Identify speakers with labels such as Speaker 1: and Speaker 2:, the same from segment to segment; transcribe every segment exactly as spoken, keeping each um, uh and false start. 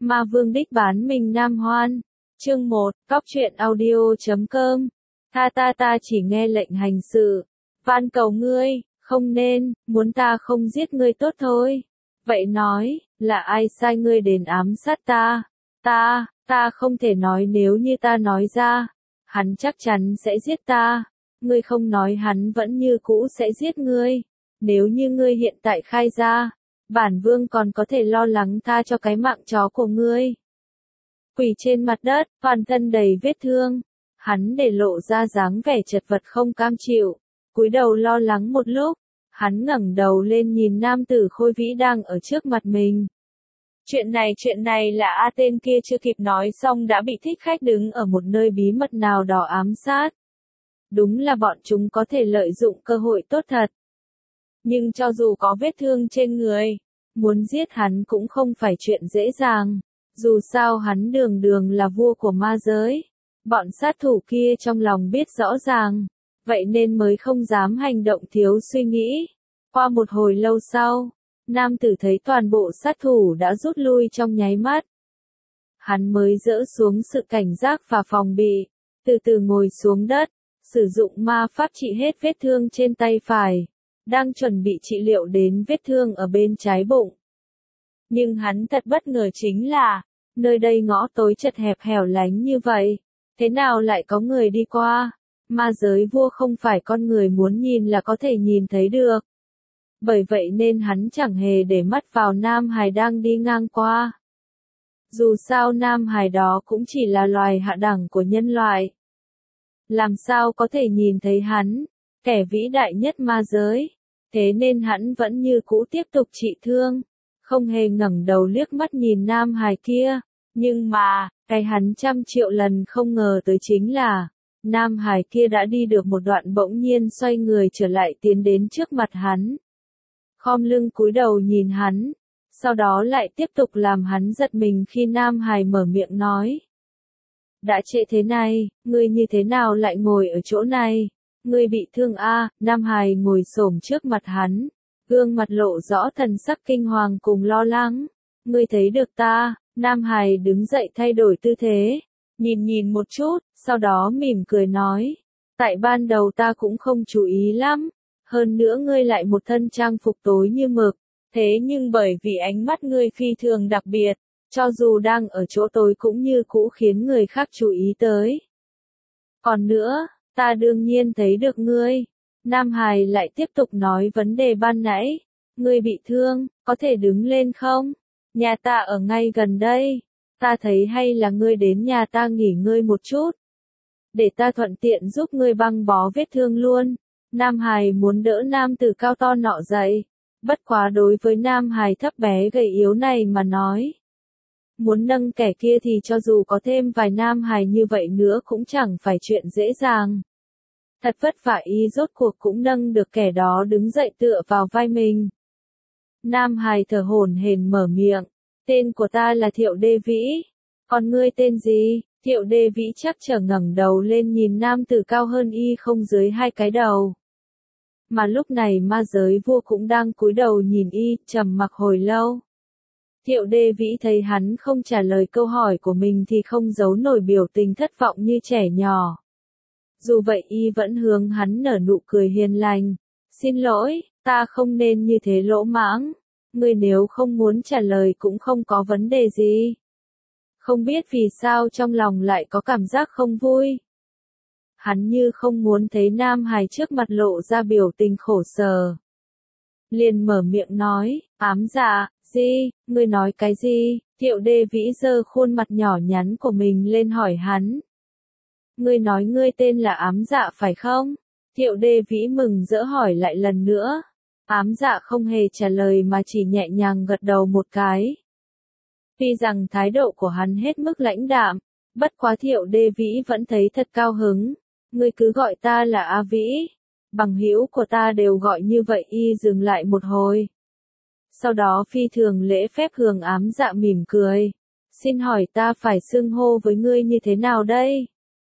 Speaker 1: Ma Vương đích bán mình Nam Hoan. Chương một, Cóc truyện audio chấm com. Tha ta ta chỉ nghe lệnh hành sự. Van cầu ngươi, không nên, muốn ta không giết ngươi tốt thôi. Vậy nói, là ai sai ngươi đến ám sát ta? Ta, ta không thể nói nếu như ta nói ra. Hắn chắc chắn sẽ giết ta. Ngươi không nói hắn vẫn như cũ sẽ giết ngươi. Nếu như ngươi hiện tại khai ra, bản vương còn có thể lo lắng tha cho cái mạng chó của ngươi. Quỳ trên mặt đất, toàn thân đầy vết thương. Hắn để lộ ra dáng vẻ chật vật không cam chịu. Cúi đầu lo lắng một lúc, hắn ngẩng đầu lên nhìn nam tử khôi vĩ đang ở trước mặt mình. Chuyện này chuyện này là A tên kia chưa kịp nói xong đã bị thích khách đứng ở một nơi bí mật nào đó ám sát. Đúng là bọn chúng có thể lợi dụng cơ hội tốt thật. Nhưng cho dù có vết thương trên người, muốn giết hắn cũng không phải chuyện dễ dàng. Dù sao hắn đường đường là vua của ma giới. Bọn sát thủ kia trong lòng biết rõ ràng. Vậy nên mới không dám hành động thiếu suy nghĩ. Qua một hồi lâu sau, nam tử thấy toàn bộ sát thủ đã rút lui trong nháy mắt. Hắn mới dỡ xuống sự cảnh giác và phòng bị, từ từ ngồi xuống đất, sử dụng ma pháp trị hết vết thương trên tay phải, đang chuẩn bị trị liệu đến vết thương ở bên trái bụng. Nhưng hắn thật bất ngờ chính là, nơi đây ngõ tối chật hẹp hẻo lánh như vậy, thế nào lại có người đi qua? Ma giới vua không phải con người muốn nhìn là có thể nhìn thấy được. Bởi vậy nên hắn chẳng hề để mắt vào Nam Hải đang đi ngang qua. Dù sao Nam Hải đó cũng chỉ là loài hạ đẳng của nhân loại. Làm sao có thể nhìn thấy hắn, kẻ vĩ đại nhất ma giới. Thế nên hắn vẫn như cũ tiếp tục trị thương, không hề ngẩng đầu liếc mắt nhìn Nam Hải kia. Nhưng mà, cái hắn trăm triệu lần không ngờ tới chính là, Nam Hải kia đã đi được một đoạn bỗng nhiên xoay người trở lại tiến đến trước mặt hắn. Khom lưng cúi đầu nhìn hắn, sau đó lại tiếp tục làm hắn giật mình khi Nam Hải mở miệng nói. Đã trễ thế này, ngươi như thế nào lại ngồi ở chỗ này? Ngươi bị thương a? Nam Hải ngồi xổm trước mặt hắn, gương mặt lộ rõ thần sắc kinh hoàng cùng lo lắng. Ngươi thấy được ta? Nam Hải đứng dậy thay đổi tư thế, nhìn nhìn một chút, sau đó mỉm cười nói. Tại ban đầu ta cũng không chú ý lắm, hơn nữa ngươi lại một thân trang phục tối như mực, thế nhưng bởi vì ánh mắt ngươi phi thường đặc biệt, cho dù đang ở chỗ tối cũng như cũ khiến người khác chú ý tới. Còn nữa, ta đương nhiên thấy được ngươi. Nam Hải lại tiếp tục nói vấn đề ban nãy. Ngươi bị thương, có thể đứng lên không? Nhà ta ở ngay gần đây. Ta thấy hay là ngươi đến nhà ta nghỉ ngơi một chút. Để ta thuận tiện giúp ngươi băng bó vết thương luôn. Nam Hải muốn đỡ nam tử cao to nọ dậy. Bất quá đối với Nam Hải thấp bé gầy yếu này mà nói. Muốn nâng kẻ kia thì cho dù có thêm vài Nam Hải như vậy nữa cũng chẳng phải chuyện dễ dàng. Thật vất vả y rốt cuộc cũng nâng được kẻ đó đứng dậy tựa vào vai mình. Nam Hải thở hổn hển mở miệng. Tên của ta là Thiệu Đê Vĩ. Còn ngươi tên gì? Thiệu Đê Vĩ chắc chở ngẩng đầu lên nhìn nam tử cao hơn y không dưới hai cái đầu. Mà lúc này ma giới vua cũng đang cúi đầu nhìn y, trầm mặc hồi lâu. Thiệu Đê Vĩ thấy hắn không trả lời câu hỏi của mình thì không giấu nổi biểu tình thất vọng như trẻ nhỏ. Dù vậy y vẫn hướng hắn nở nụ cười hiền lành. Xin lỗi, ta không nên như thế lỗ mãng. Ngươi nếu không muốn trả lời cũng không có vấn đề gì. Không biết vì sao trong lòng lại có cảm giác không vui. Hắn như không muốn thấy Nam Hải trước mặt lộ ra biểu tình khổ sở. Liền mở miệng nói, ám dạ, gì, ngươi nói cái gì? Thiệu Đê Vĩ giơ khuôn mặt nhỏ nhắn của mình lên hỏi hắn. Ngươi nói ngươi tên là ám dạ phải không? Thiệu Đê Vĩ mừng rỡ hỏi lại lần nữa. Ám dạ không hề trả lời mà chỉ nhẹ nhàng gật đầu một cái. Tuy rằng thái độ của hắn hết mức lãnh đạm, bất quá Thiệu Đê Vĩ vẫn thấy thật cao hứng. Ngươi cứ gọi ta là A Vĩ. Bằng hữu của ta đều gọi như vậy. Y dừng lại một hồi. Sau đó phi thường lễ phép hướng ám dạ mỉm cười. Xin hỏi ta phải xưng hô với ngươi như thế nào đây?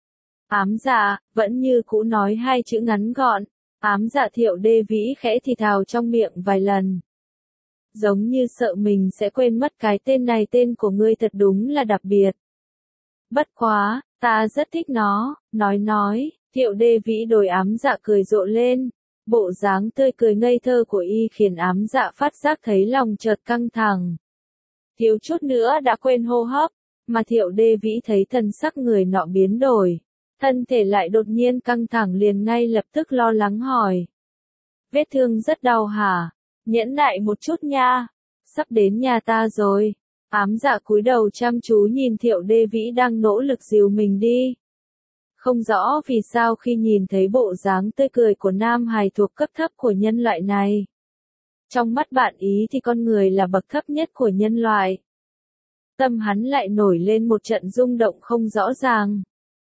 Speaker 1: Ám dạ, vẫn như cũ nói hai chữ ngắn gọn. Ám dạ Thiệu Đê Vĩ khẽ thì thào trong miệng vài lần. giống như sợ mình sẽ quên mất cái tên này, tên của ngươi thật đúng là đặc biệt. Bất quá, ta rất thích nó, nói nói, Thiệu Đê Vĩ đôi Ám Dạ cười rộ lên. Bộ dáng tươi cười ngây thơ của y khiến Ám Dạ phát giác thấy lòng chợt căng thẳng. Thiếu chút nữa đã quên hô hấp, mà Thiệu Đê Vĩ thấy thần sắc người nọ biến đổi. Thân thể lại đột nhiên căng thẳng liền ngay lập tức lo lắng hỏi. Vết thương rất đau hả? Nhẫn nại một chút nha. Sắp đến nhà ta rồi. Ám Dạ cúi đầu chăm chú nhìn Thiệu Đê Vĩ đang nỗ lực dìu mình đi. Không rõ vì sao khi nhìn thấy bộ dáng tươi cười của nam hài thuộc cấp thấp của nhân loại này. Trong mắt bạn ý thì con người là bậc thấp nhất của nhân loại. Tâm hắn lại nổi lên một trận rung động không rõ ràng.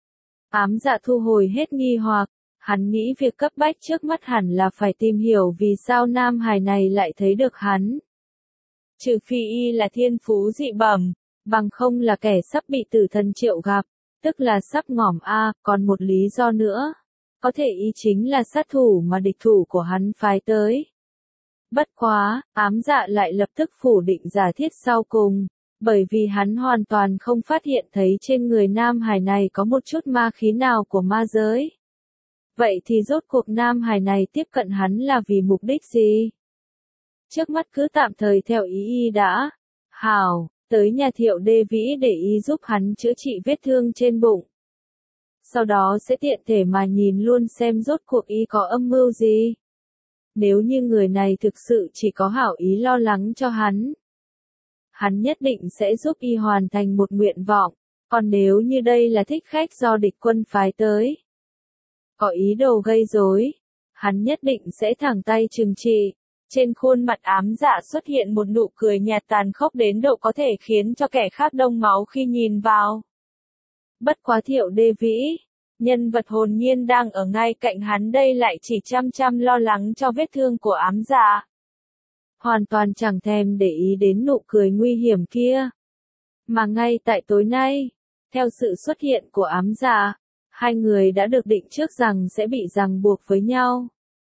Speaker 1: Ám Dạ thu hồi hết nghi hoặc, hắn nghĩ việc cấp bách trước mắt hẳn là phải tìm hiểu vì sao nam hài này lại thấy được hắn. Trừ phi y là thiên phú dị bẩm, bằng không là kẻ sắp bị tử thần triệu gặp, tức là sắp ngỏm a, còn một lý do nữa. Có thể y chính là sát thủ mà địch thủ của hắn phái tới. Bất quá, Ám Dạ lại lập tức phủ định giả thiết sau cùng, bởi vì hắn hoàn toàn không phát hiện thấy trên người nam hài này có một chút ma khí nào của ma giới. Vậy thì rốt cuộc nam hài này tiếp cận hắn là vì mục đích gì? Trước mắt cứ tạm thời theo ý y đã. Hảo, tới nhà Thiệu Đê Vĩ để y giúp hắn chữa trị vết thương trên bụng. Sau đó sẽ tiện thể mà nhìn luôn xem rốt cuộc y có âm mưu gì. Nếu như người này thực sự chỉ có hảo ý lo lắng cho hắn, hắn nhất định sẽ giúp y hoàn thành một nguyện vọng. Còn nếu như đây là thích khách do địch quân phái tới, có ý đồ gây rối, hắn nhất định sẽ thẳng tay trừng trị. Trên khuôn mặt Ám Dạ xuất hiện một nụ cười nhạt tàn khốc đến độ có thể khiến cho kẻ khác đông máu khi nhìn vào. Bất quá Thiệu Đê Vĩ, nhân vật hồn nhiên đang ở ngay cạnh hắn đây lại chỉ chăm chăm lo lắng cho vết thương của Ám Dạ. Hoàn toàn chẳng thèm để ý đến nụ cười nguy hiểm kia. Mà ngay tại tối nay, theo sự xuất hiện của Ám Dạ, hai người đã được định trước rằng sẽ bị ràng buộc với nhau.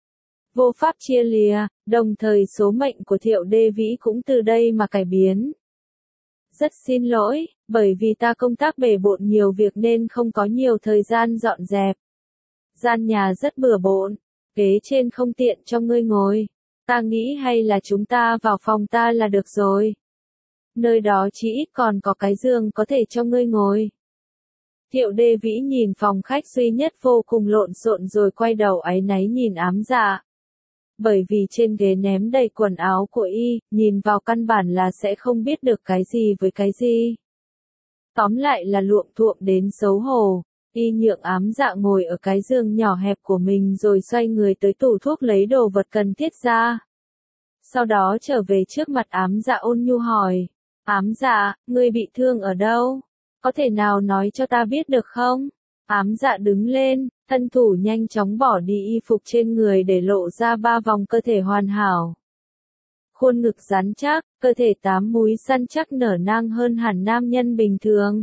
Speaker 1: Vô pháp chia lìa, đồng thời số mệnh của Thiệu Đê Vĩ cũng từ đây mà cải biến. Rất xin lỗi, bởi vì ta công tác bề bộn nhiều việc nên không có nhiều thời gian dọn dẹp. Gian nhà rất bừa bộn, ghế trên không tiện cho ngươi ngồi. Ta nghĩ hay là chúng ta vào phòng ta là được rồi. Nơi đó chỉ ít còn có cái giường có thể cho ngươi ngồi. Thiệu Đê Vĩ nhìn phòng khách duy nhất vô cùng lộn xộn rồi quay đầu áy náy nhìn Ám Dạ. Bởi vì trên ghế ném đầy quần áo của y, nhìn vào căn bản là sẽ không biết được cái gì với cái gì. Tóm lại là luộm thuộm đến xấu hổ, y nhượng Ám Dạ ngồi ở cái giường nhỏ hẹp của mình rồi xoay người tới tủ thuốc lấy đồ vật cần thiết ra. Sau đó trở về trước mặt Ám Dạ ôn nhu hỏi, Ám Dạ, ngươi bị thương ở đâu? Có thể nào nói cho ta biết được không? Ám Dạ đứng lên, thân thủ nhanh chóng bỏ đi y phục trên người để lộ ra ba vòng cơ thể hoàn hảo. Khuôn ngực rắn chắc, cơ thể tám múi săn chắc nở nang hơn hẳn nam nhân bình thường.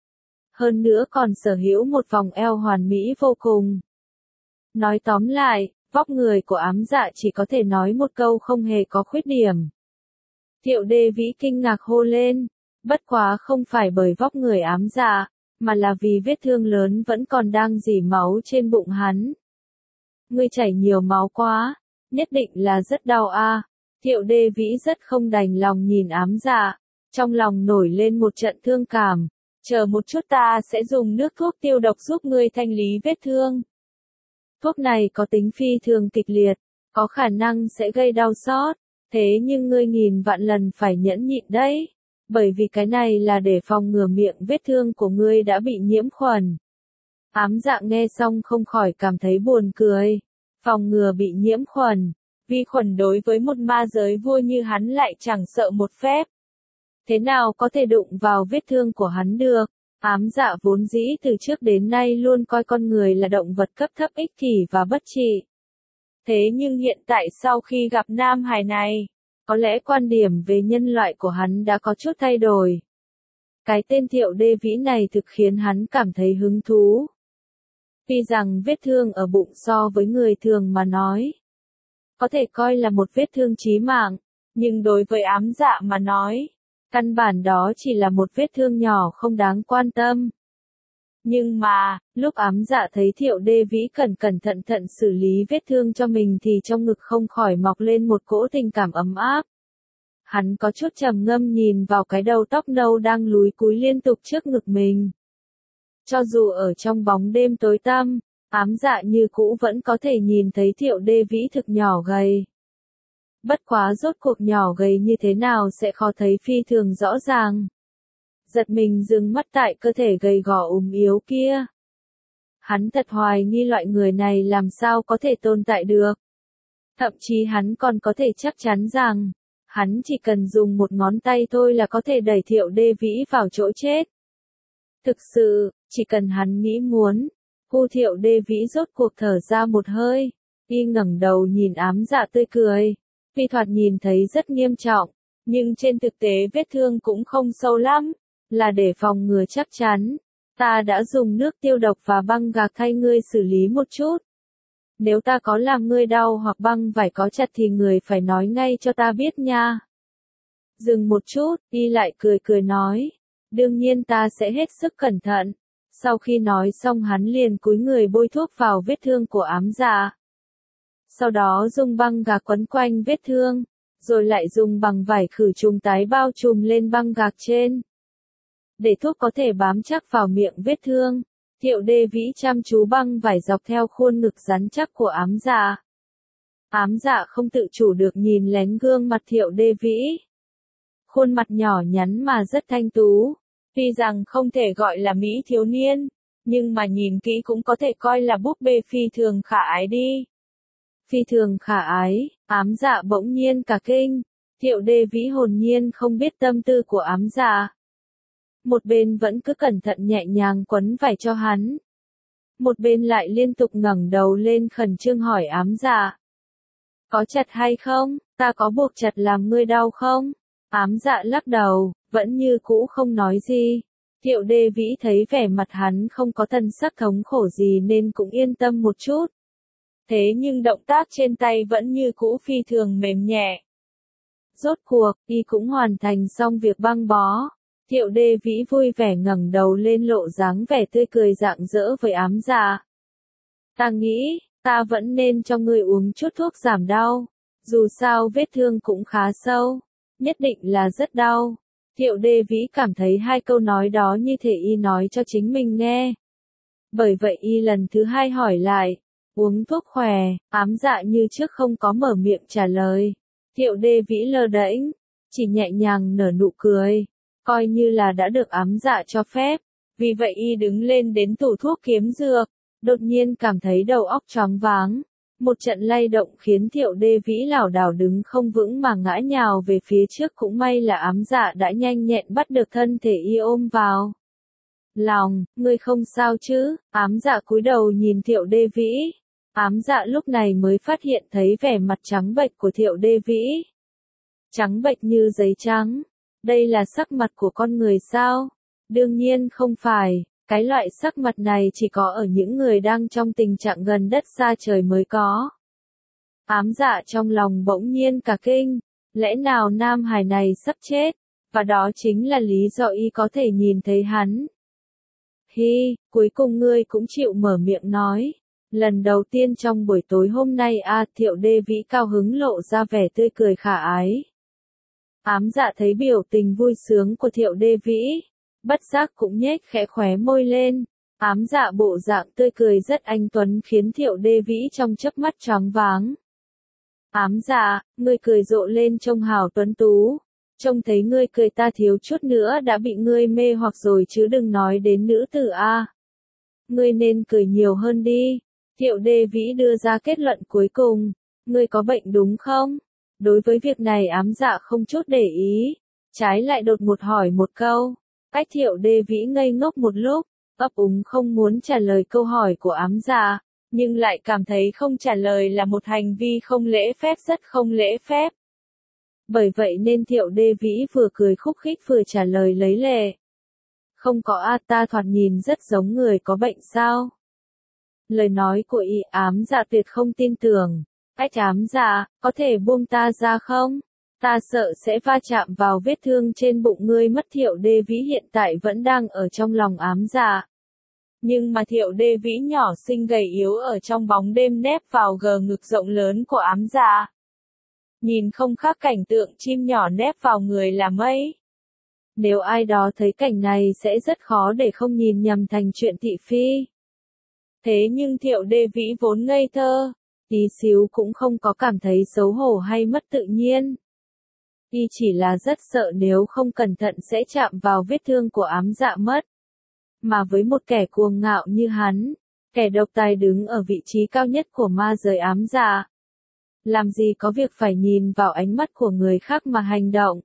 Speaker 1: Hơn nữa còn sở hữu một vòng eo hoàn mỹ vô cùng. Nói tóm lại, vóc người của Ám Dạ chỉ có thể nói một câu không hề có khuyết điểm. Thiệu Đê Vĩ kinh ngạc hô lên, bất quá không phải bởi vóc người Ám Dạ, mà là vì vết thương lớn vẫn còn đang rỉ máu trên bụng hắn. Ngươi chảy nhiều máu quá, nhất định là rất đau a. À. Thiệu Đê Vĩ rất không đành lòng nhìn Ám Dạ, trong lòng nổi lên một trận thương cảm. Chờ một chút ta sẽ dùng nước thuốc tiêu độc giúp ngươi thanh lý vết thương. Thuốc này có tính phi thường kịch liệt, có khả năng sẽ gây đau xót, thế nhưng ngươi nghìn vạn lần phải nhẫn nhịn đấy. Bởi vì cái này là để phòng ngừa miệng vết thương của ngươi đã bị nhiễm khuẩn. Ám Dạ nghe xong không khỏi cảm thấy buồn cười. Phòng ngừa bị nhiễm khuẩn. Vi khuẩn đối với một ma giới vua như hắn lại chẳng sợ một phép. Thế nào có thể đụng vào vết thương của hắn được? Ám Dạ vốn dĩ từ trước đến nay luôn coi con người là động vật cấp thấp ích kỷ và bất trị. Thế nhưng hiện tại sau khi gặp nam hài này, có lẽ quan điểm về nhân loại của hắn đã có chút thay đổi. Cái tên Thiệu Đê Vĩ này thực khiến hắn cảm thấy hứng thú. Tuy rằng vết thương ở bụng so với người thường mà nói, có thể coi là một vết thương chí mạng, Nhưng đối với ám dạ mà nói, căn bản đó chỉ là một vết thương nhỏ không đáng quan tâm. Nhưng mà, lúc ám dạ thấy Thiệu Đê Vĩ cẩn cẩn thận thận xử lý vết thương cho mình thì trong ngực không khỏi mọc lên một cỗ tình cảm ấm áp. Hắn có chút trầm ngâm nhìn vào cái đầu tóc nâu đang lúi cúi liên tục trước ngực mình. Cho dù ở trong bóng đêm tối tăm, ám dạ như cũ vẫn có thể nhìn thấy Thiệu Đê Vĩ thực nhỏ gầy. Bất quá rốt cuộc nhỏ gầy như thế nào sẽ khó thấy phi thường rõ ràng. Giật mình dừng mắt tại cơ thể gầy gò ốm yếu kia. Hắn thật hoài nghi loại người này làm sao có thể tồn tại được. Thậm chí hắn còn có thể chắc chắn rằng, hắn chỉ cần dùng một ngón tay thôi là có thể đẩy Thiệu Đê Vĩ vào chỗ chết. Thực sự, chỉ cần hắn nghĩ muốn, Cu Thiệu Đê Vĩ rốt cuộc thở ra một hơi, y ngẩng đầu nhìn ám dạ tươi cười. Tuy thoạt nhìn thấy rất nghiêm trọng, nhưng trên thực tế vết thương cũng không sâu lắm, là để phòng ngừa chắc chắn. Ta đã dùng nước tiêu độc và băng gạc thay ngươi xử lý một chút. Nếu ta có làm ngươi đau hoặc băng vải có chặt thì người phải nói ngay cho ta biết nha. Dừng một chút, y lại cười cười nói. Đương nhiên ta sẽ hết sức cẩn thận. Sau khi nói xong hắn liền cúi người bôi thuốc vào vết thương của ám dạ. Sau đó dùng băng gạc quấn quanh vết thương, rồi lại dùng bằng vải khử trùng tái bao trùm lên băng gạc trên. Để thuốc có thể bám chắc vào miệng vết thương, Thiệu Đê Vĩ chăm chú băng vải dọc theo khuôn ngực rắn chắc của ám dạ. Ám dạ không tự chủ được nhìn lén gương mặt Thiệu Đê Vĩ. Khuôn mặt nhỏ nhắn mà rất thanh tú, tuy rằng không thể gọi là mỹ thiếu niên, nhưng mà nhìn kỹ cũng có thể coi là búp bê phi thường khả ái đi. Phi thường khả ái, ám dạ bỗng nhiên cả kinh, Thiệu Đê Vĩ hồn nhiên không biết tâm tư của ám dạ. Một bên vẫn cứ cẩn thận nhẹ nhàng quấn vải cho hắn. Một bên lại liên tục ngẩng đầu lên khẩn trương hỏi ám dạ. Có chặt hay không, ta có buộc chặt làm ngươi đau không? Ám dạ lắc đầu, vẫn như cũ không nói gì. Thiệu Đê Vĩ thấy vẻ mặt hắn không có thần sắc thống khổ gì nên cũng yên tâm một chút. Thế nhưng động tác trên tay vẫn như cũ phi thường mềm nhẹ. Rốt cuộc, y cũng hoàn thành xong việc băng bó. Thiệu Đê Vĩ vui vẻ ngẩng đầu lên lộ dáng vẻ tươi cười rạng rỡ với ám dạ. Ta nghĩ, ta vẫn nên cho ngươi uống chút thuốc giảm đau. Dù sao vết thương cũng khá sâu. Nhất định là rất đau. Thiệu Đê Vĩ cảm thấy hai câu nói đó như thể y nói cho chính mình nghe. Bởi vậy y lần thứ hai hỏi lại. Uống thuốc khỏe, ám dạ như trước không có mở miệng trả lời. Thiệu Đê Vĩ lơ đễnh, chỉ nhẹ nhàng nở nụ cười, coi như là đã được ám dạ cho phép. Vì vậy y đứng lên đến tủ thuốc kiếm dược, đột nhiên cảm thấy đầu óc choáng váng. Một trận lay động khiến Thiệu Đê Vĩ lảo đảo đứng không vững mà ngã nhào về phía trước, cũng may là ám dạ đã nhanh nhẹn bắt được thân thể y ôm vào lòng. Ngươi không sao chứ? Ám dạ cúi đầu nhìn Thiệu Đê Vĩ. Ám dạ lúc này mới phát hiện thấy vẻ mặt trắng bệch của Thiệu Đê Vĩ. Trắng bệch như giấy trắng. Đây là sắc mặt của con người sao? Đương nhiên không phải. Cái loại sắc mặt này chỉ có ở những người đang trong tình trạng gần đất xa trời mới có. Ám dạ trong lòng bỗng nhiên cả kinh. Lẽ nào nam hài này sắp chết? Và đó chính là lý do y có thể nhìn thấy hắn. Hi, cuối cùng ngươi cũng chịu mở miệng nói. Lần đầu tiên trong buổi tối hôm nay a Thiệu Đê Vĩ cao hứng lộ ra vẻ tươi cười khả ái. Ám dạ thấy biểu tình vui sướng của Thiệu Đê Vĩ, bất giác cũng nhếch khẽ khóe môi lên. Ám dạ bộ dạng tươi cười rất anh tuấn khiến Thiệu Đê Vĩ trong chớp mắt choáng váng. Ám dạ, ngươi cười rộ lên trông hào tuấn tú. Trông thấy ngươi cười ta thiếu chút nữa đã bị ngươi mê hoặc rồi chứ đừng nói đến nữ tử a. Ngươi nên cười nhiều hơn đi. Thiệu Đê Vĩ đưa ra kết luận cuối cùng. Ngươi có bệnh đúng không? Đối với việc này ám dạ không chút để ý. Trái lại đột ngột hỏi một câu. Cách Thiệu Đê Vĩ ngây ngốc một lúc, ấp úng không muốn trả lời câu hỏi của ám dạ, nhưng lại cảm thấy không trả lời là một hành vi không lễ phép, rất không lễ phép. Bởi vậy nên Thiệu Đê Vĩ vừa cười khúc khích vừa trả lời lấy lệ. Không có a, ta thoạt nhìn rất giống người có bệnh sao? Lời nói của y ám dạ tuyệt không tin tưởng. Ách ám dạ, có thể buông ta ra không? Ta sợ sẽ va chạm vào vết thương trên bụng ngươi mất. Thiệu Đê Vĩ hiện tại vẫn đang ở trong lòng ám dạ. Nhưng mà Thiệu Đê Vĩ nhỏ xinh gầy yếu ở trong bóng đêm nép vào gờ ngực rộng lớn của ám dạ. Nhìn không khác cảnh tượng chim nhỏ nép vào người là mấy. Nếu ai đó thấy cảnh này sẽ rất khó để không nhìn nhầm thành chuyện thị phi. Thế nhưng Thiệu Đê Vĩ vốn ngây thơ, tí xíu cũng không có cảm thấy xấu hổ hay mất tự nhiên. Y chỉ là rất sợ nếu không cẩn thận sẽ chạm vào vết thương của ám dạ mất. Mà với một kẻ cuồng ngạo như hắn, kẻ độc tài đứng ở vị trí cao nhất của ma giới ám dạ, làm gì có việc phải nhìn vào ánh mắt của người khác mà hành động.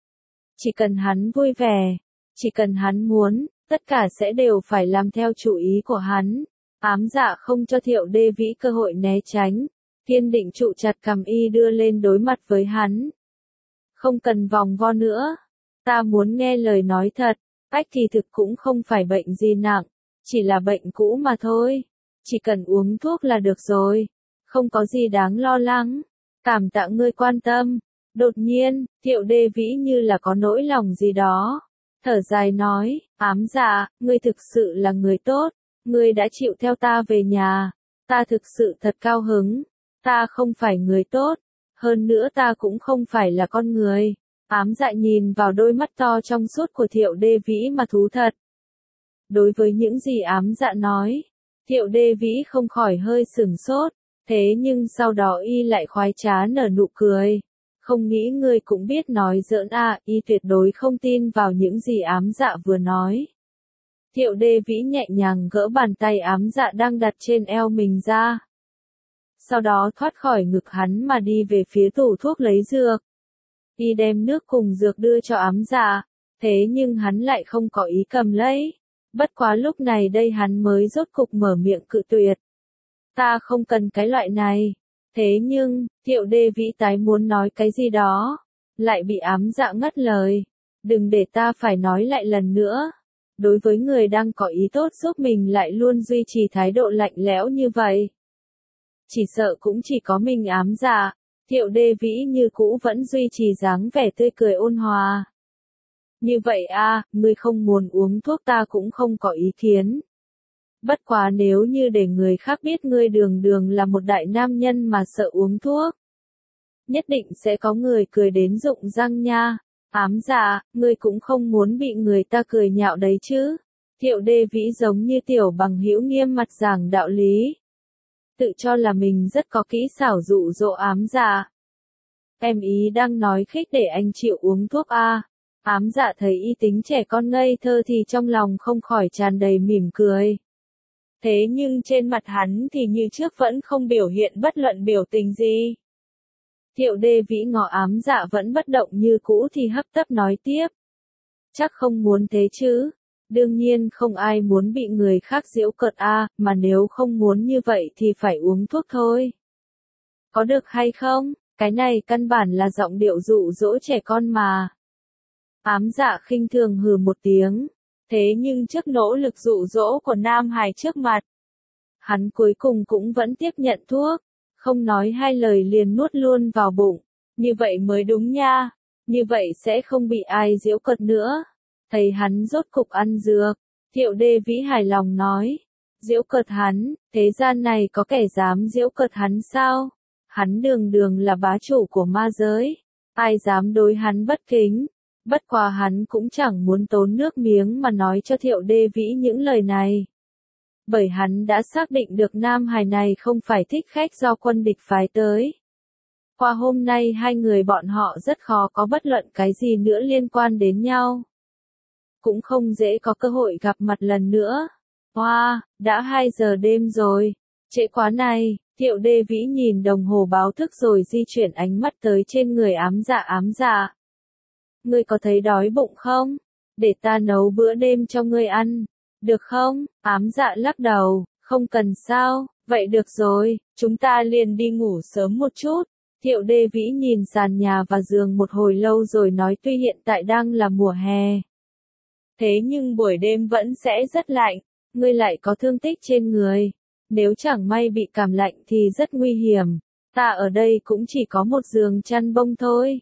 Speaker 1: Chỉ cần hắn vui vẻ, chỉ cần hắn muốn, tất cả sẽ đều phải làm theo chủ ý của hắn. Ám dạ không cho Thiệu Đê Vĩ cơ hội né tránh, kiên định trụ chặt cằm y đưa lên đối mặt với hắn. Không cần vòng vo nữa, ta muốn nghe lời nói thật. Ách thì thực cũng không phải bệnh gì nặng, chỉ là bệnh cũ mà thôi. Chỉ cần uống thuốc là được rồi, không có gì đáng lo lắng. Cảm tạ ngươi quan tâm. Đột nhiên, Thiệu Đê Vĩ như là có nỗi lòng gì đó. Thở dài nói, ám dạ, ngươi thực sự là người tốt. Ngươi đã chịu theo ta về nhà. Ta thực sự thật cao hứng. Ta không phải người tốt. Hơn nữa ta cũng không phải là con người. Ám dạ nhìn vào đôi mắt to trong suốt của Thiệu Đê Vĩ mà thú thật. Đối với những gì ám dạ nói, Thiệu Đê Vĩ không khỏi hơi sửng sốt, thế nhưng sau đó y lại khoái trá nở nụ cười. Không nghĩ ngươi cũng biết nói giỡn à, y tuyệt đối không tin vào những gì ám dạ vừa nói. Thiệu Đê Vĩ nhẹ nhàng gỡ bàn tay ám dạ đang đặt trên eo mình ra. Sau đó thoát khỏi ngực hắn mà đi về phía tủ thuốc lấy dược. Y đem nước cùng dược đưa cho ám dạ, thế nhưng hắn lại không có ý cầm lấy. Bất quá lúc này đây hắn mới rốt cục mở miệng cự tuyệt. Ta không cần cái loại này. Thế nhưng, Thiệu Đê Vĩ tái muốn nói cái gì đó, lại bị ám dạ ngắt lời. Đừng để ta phải nói lại lần nữa. Đối với người đang có ý tốt giúp mình lại luôn duy trì thái độ lạnh lẽo như vậy. Chỉ sợ cũng chỉ có mình ám dạ. Thiệu Đê Vĩ như cũ vẫn duy trì dáng vẻ tươi cười ôn hòa. Như vậy à, ngươi không muốn uống thuốc ta cũng không có ý kiến. Bất quá nếu như để người khác biết ngươi đường đường là một đại nam nhân mà sợ uống thuốc, nhất định sẽ có người cười đến rụng răng nha. Ám dạ, ngươi cũng không muốn bị người ta cười nhạo đấy chứ. Thiệu Đê Vĩ giống như tiểu bằng hữu nghiêm mặt giảng đạo lý. Tự cho là mình rất có kỹ xảo dụ dỗ ám dạ. Em ý đang nói khích để anh chịu uống thuốc à. Ám dạ thấy y tính trẻ con ngây thơ thì trong lòng không khỏi tràn đầy mỉm cười. Thế nhưng trên mặt hắn thì như trước vẫn không biểu hiện bất luận biểu tình gì. Thiệu Đê Vĩ ngó ám dạ vẫn bất động như cũ thì hấp tấp nói tiếp. Chắc không muốn thế chứ. Đương nhiên không ai muốn bị người khác giễu cợt a, mà nếu không muốn như vậy thì phải uống thuốc thôi. Có được hay không? Cái này căn bản là giọng điệu dụ dỗ trẻ con mà. Ám dạ khinh thường hừ một tiếng. Thế nhưng trước nỗ lực dụ dỗ của Nam Hải trước mặt, hắn cuối cùng cũng vẫn tiếp nhận thuốc, không nói hai lời liền nuốt luôn vào bụng. Như vậy mới đúng nha. Như vậy sẽ không bị ai giễu cợt nữa. Thấy hắn rốt cục ăn dược, Thiệu Đê Vĩ hài lòng nói. Giễu cợt hắn, thế gian này có kẻ dám giễu cợt hắn sao? Hắn đường đường là bá chủ của ma giới. Ai dám đối hắn bất kính? Bất quá hắn cũng chẳng muốn tốn nước miếng mà nói cho Thiệu Đê Vĩ những lời này. Bởi hắn đã xác định được Nam Hải này không phải thích khách do quân địch phái tới. Qua hôm nay hai người bọn họ rất khó có bất luận cái gì nữa liên quan đến nhau. Cũng không dễ có cơ hội gặp mặt lần nữa. Hoa, wow, đã hai giờ đêm rồi. Trễ quá này. Thiệu Đê Vĩ nhìn đồng hồ báo thức rồi di chuyển ánh mắt tới trên người ám dạ ám dạ. Ngươi có thấy đói bụng không? Để ta nấu bữa đêm cho ngươi ăn. Được không? Ám dạ lắc đầu. Không cần sao. Vậy được rồi, chúng ta liền đi ngủ sớm một chút. Thiệu Đê Vĩ nhìn sàn nhà và giường một hồi lâu rồi nói tuy hiện tại đang là mùa hè. Thế nhưng buổi đêm vẫn sẽ rất lạnh. Ngươi lại có thương tích trên người. Nếu chẳng may bị cảm lạnh thì rất nguy hiểm. Ta ở đây cũng chỉ có một giường chăn bông thôi.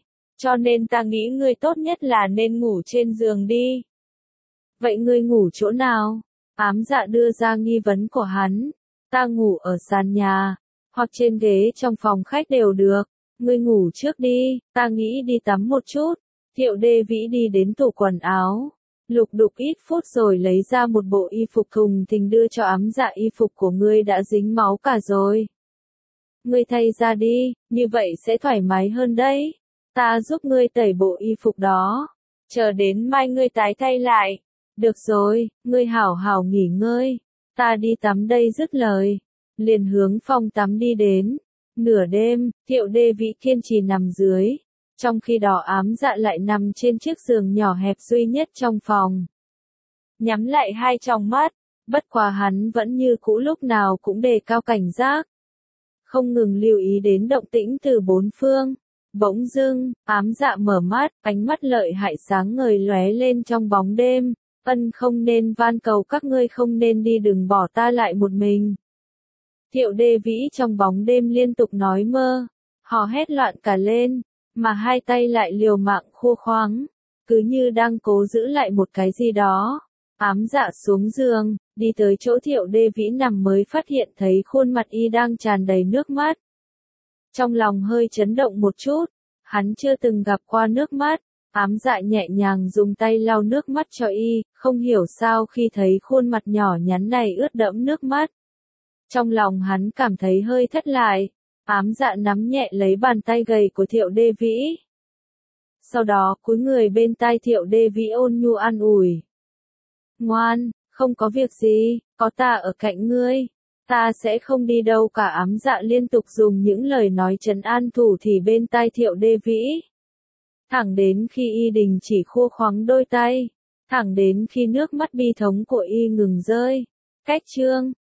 Speaker 1: cho nên ta nghĩ ngươi tốt nhất là nên ngủ trên giường đi. Vậy ngươi ngủ chỗ nào? Ám dạ đưa ra nghi vấn của hắn. Ta ngủ ở sàn nhà, hoặc trên ghế trong phòng khách đều được. Ngươi ngủ trước đi, ta nghĩ đi tắm một chút. Thiệu Đê Vĩ đi đến tủ quần áo, lục đục ít phút rồi lấy ra một bộ y phục thùng thình đưa cho ám dạ. Y phục của ngươi đã dính máu cả rồi. Ngươi thay ra đi, như vậy sẽ thoải mái hơn đấy. Ta giúp ngươi tẩy bộ y phục đó. Chờ đến mai ngươi tái thay lại. Được rồi, ngươi hảo hảo nghỉ ngơi. Ta đi tắm đây. Dứt lời, liền hướng phòng tắm đi đến. Nửa đêm, Thiệu Đê Vĩ kiên trì nằm dưới. Trong khi đó ám dạ lại nằm trên chiếc giường nhỏ hẹp duy nhất trong phòng. Nhắm lại hai tròng mắt, bất quá hắn vẫn như cũ lúc nào cũng đề cao cảnh giác. Không ngừng lưu ý đến động tĩnh từ bốn phương. Bỗng dưng, ám dạ mở mắt, ánh mắt lợi hại sáng ngời lóe lên trong bóng đêm. Ân, không nên, van cầu các ngươi không nên đi, đừng bỏ ta lại một mình. Thiệu Đê Vĩ trong bóng đêm liên tục nói mơ, hò hét loạn cả lên, mà hai tay lại liều mạng khua khoáng, cứ như đang cố giữ lại một cái gì đó. Ám dạ xuống giường, đi tới chỗ Thiệu Đê Vĩ nằm mới phát hiện thấy khuôn mặt y đang tràn đầy nước mắt. Trong lòng hơi chấn động một chút, hắn chưa từng gặp qua nước mắt. Ám dạ nhẹ nhàng dùng tay lau nước mắt cho y, không hiểu sao khi thấy khuôn mặt nhỏ nhắn này ướt đẫm nước mắt. Trong lòng hắn cảm thấy hơi thất lại. Ám dạ nắm nhẹ lấy bàn tay gầy của Thiệu Đê Vĩ. Sau đó cúi người bên tai Thiệu Đê Vĩ ôn nhu an ủi. Ngoan, không có việc gì, có ta ở cạnh ngươi. Ta sẽ không đi đâu cả. Ám dạ liên tục dùng những lời nói trấn an thủ thỉ bên tai Thiệu Đê Vĩ. Thẳng đến khi y đình chỉ khua khoáng đôi tay. Thẳng đến khi nước mắt bi thống của y ngừng rơi. Cách chương